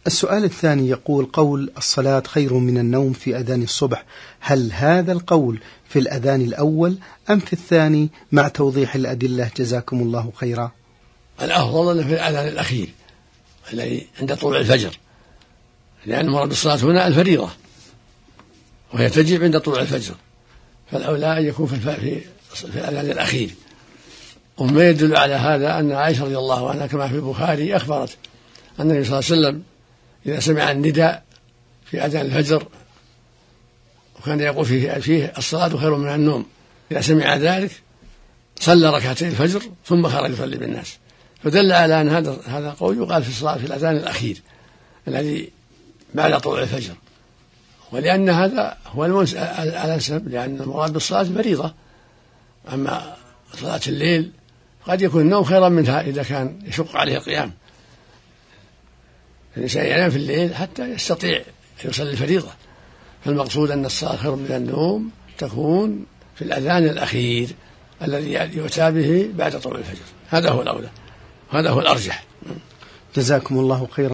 السؤال الثاني يقول: قول الصلاة خير من النوم في أذان الصبح، هل هذا القول في الأذان الأول أم في الثاني، مع توضيح الأدلة جزاكم الله خيرا؟ الأفضل أنه في الأذان الأخير الذي عند طلوع الفجر، لأن مراد الصلاة هنا الفريضة وهي تجب عند طلوع الفجر، فالأولى أن يكون في الأذان الأخير. وما يدل على هذا أن عائشة رضي الله عنها كما في البخاري أخبرت أن النبي صلى الله عليه وسلم إذا سمع النداء في أذان الفجر، وكان يقول فيه الصلاة خير من النوم، إذا سمع ذلك صلى ركعتين الفجر ثم خرج يصلي بالناس، فدل على أن هذا قول يقال في الصلاة في الأذان الأخير الذي بعد طلوع الفجر، ولأن هذا هو الأنسب، لأن المراد بالصلاة فريضة. أما صلاة الليل قد يكون النوم خيرا منها إذا كان يشق عليه القيام، الإنسان ينام في الليل حتى يستطيع أن يصلي الفريضة، فالمقصود أن الصلاة خير من النوم تكون في الأذان الأخير الذي يؤتى به بعد طلوع الفجر، هذا هو الأولى، هذا هو الأرجح. جزاكم الله خيرا.